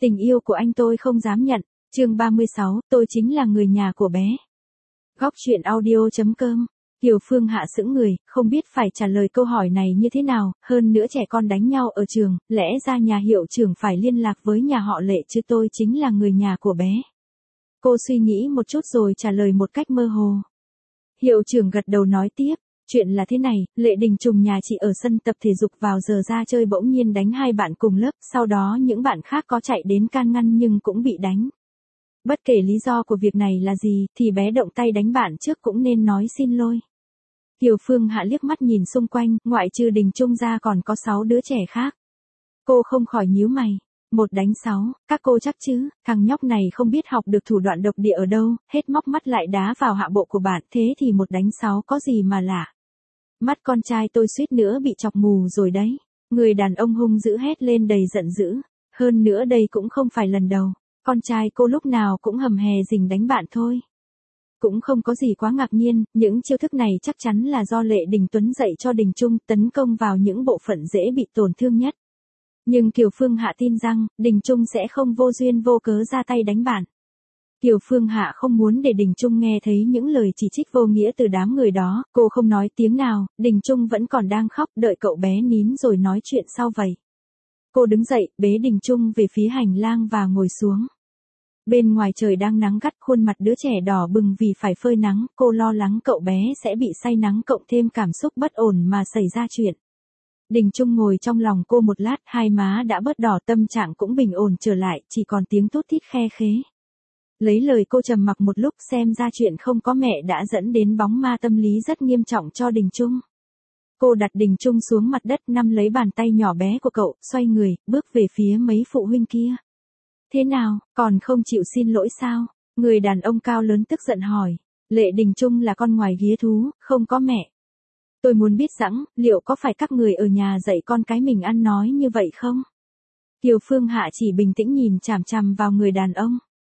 Tình yêu của anh tôi không dám nhận. Chương 36, tôi chính là người nhà của bé. Góc truyện audio.com. Kiều Phương Hạ sững người, không biết phải trả lời câu hỏi này như thế nào, hơn nữa trẻ con đánh nhau ở trường, lẽ ra nhà hiệu trưởng phải liên lạc với nhà họ Lệ chứ tôi chính là người nhà của bé. Cô suy nghĩ một chút rồi trả lời một cách mơ hồ. Hiệu trưởng gật đầu nói tiếp, chuyện là thế này, Lệ Đình Trùng nhà chị ở sân tập thể dục vào giờ ra chơi bỗng nhiên đánh hai bạn cùng lớp, sau đó những bạn khác có chạy đến can ngăn nhưng cũng bị đánh. Bất kể lý do của việc này là gì, thì bé động tay đánh bạn trước cũng nên nói xin lỗi. Kiều Phương Hạ liếc mắt nhìn xung quanh, ngoại trừ Đình Trung ra còn có 6 đứa trẻ khác. Cô không khỏi nhíu mày. 1 đánh 6, các cô chắc chứ, thằng nhóc này không biết học được thủ đoạn độc địa ở đâu, hết móc mắt lại đá vào hạ bộ của bạn, thế thì 1 đánh 6 có gì mà lạ. Mắt con trai tôi suýt nữa bị chọc mù rồi đấy. Người đàn ông hung dữ hét lên đầy giận dữ. Hơn nữa đây cũng không phải lần đầu. Con trai cô lúc nào cũng hầm hè rình đánh bạn thôi. Cũng không có gì quá ngạc nhiên, những chiêu thức này chắc chắn là do Lệ Đình Tuấn dạy cho Đình Trung, tấn công vào những bộ phận dễ bị tổn thương nhất. Nhưng Kiều Phương Hạ tin rằng, Đình Trung sẽ không vô duyên vô cớ ra tay đánh bạn. Kiều Phương Hạ không muốn để Đình Trung nghe thấy những lời chỉ trích vô nghĩa từ đám người đó, cô không nói tiếng nào, Đình Trung vẫn còn đang khóc, đợi cậu bé nín rồi nói chuyện sau vậy. Cô đứng dậy, bế Đình Trung về phía hành lang và ngồi xuống. Bên ngoài trời đang nắng gắt, khuôn mặt đứa trẻ đỏ bừng vì phải phơi nắng, cô lo lắng cậu bé sẽ bị say nắng cộng thêm cảm xúc bất ổn mà xảy ra chuyện. Đình Trung ngồi trong lòng cô một lát, hai má đã bớt đỏ, tâm trạng cũng bình ổn trở lại, chỉ còn tiếng thút thít khe khế. Lấy lời cô trầm mặc một lúc, xem ra chuyện không có mẹ đã dẫn đến bóng ma tâm lý rất nghiêm trọng cho Đình Trung. Cô đặt Đình Trung xuống mặt đất, nắm lấy bàn tay nhỏ bé của cậu, xoay người, bước về phía mấy phụ huynh kia. Thế nào, còn không chịu xin lỗi sao? Người đàn ông cao lớn tức giận hỏi. Lệ Đình Trung là con ngoài ghế thú, không có mẹ. Tôi muốn biết rằng, liệu có phải các người ở nhà dạy con cái mình ăn nói như vậy không? Kiều Phương Hạ chỉ bình tĩnh nhìn chằm chằm vào người đàn ông.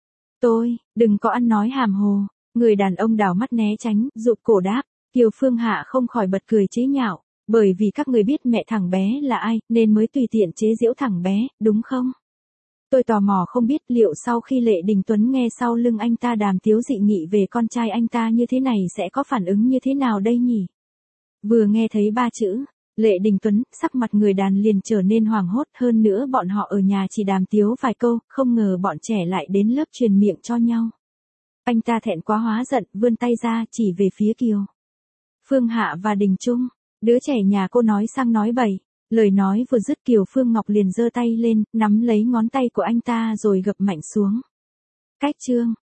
Đừng có ăn nói hàm hồ. Người đàn ông đảo mắt né tránh, rụt cổ đáp. Kiều Phương Hạ không khỏi bật cười chế nhạo. Bởi vì các người biết mẹ thằng bé là ai, nên mới tùy tiện chế giễu thằng bé, đúng không? Tôi tò mò không biết liệu sau khi Lệ Đình Tuấn nghe sau lưng anh ta đàm tiếu dị nghị về con trai anh ta như thế này sẽ có phản ứng như thế nào đây nhỉ? Vừa nghe thấy 3 chữ, Lệ Đình Tuấn, sắc mặt người đàn liền trở nên hoảng hốt, hơn nữa bọn họ ở nhà chỉ đàm tiếu vài câu, không ngờ bọn trẻ lại đến lớp truyền miệng cho nhau. Anh ta thẹn quá hóa giận, vươn tay ra chỉ về phía Kiều Phương Hạ và Đình Trung. Đứa trẻ nhà cô nói sang nói bậy. Lời nói vừa dứt, Kiều Phương Ngọc liền giơ tay lên, nắm lấy ngón tay của anh ta rồi gập mạnh xuống. Cách chương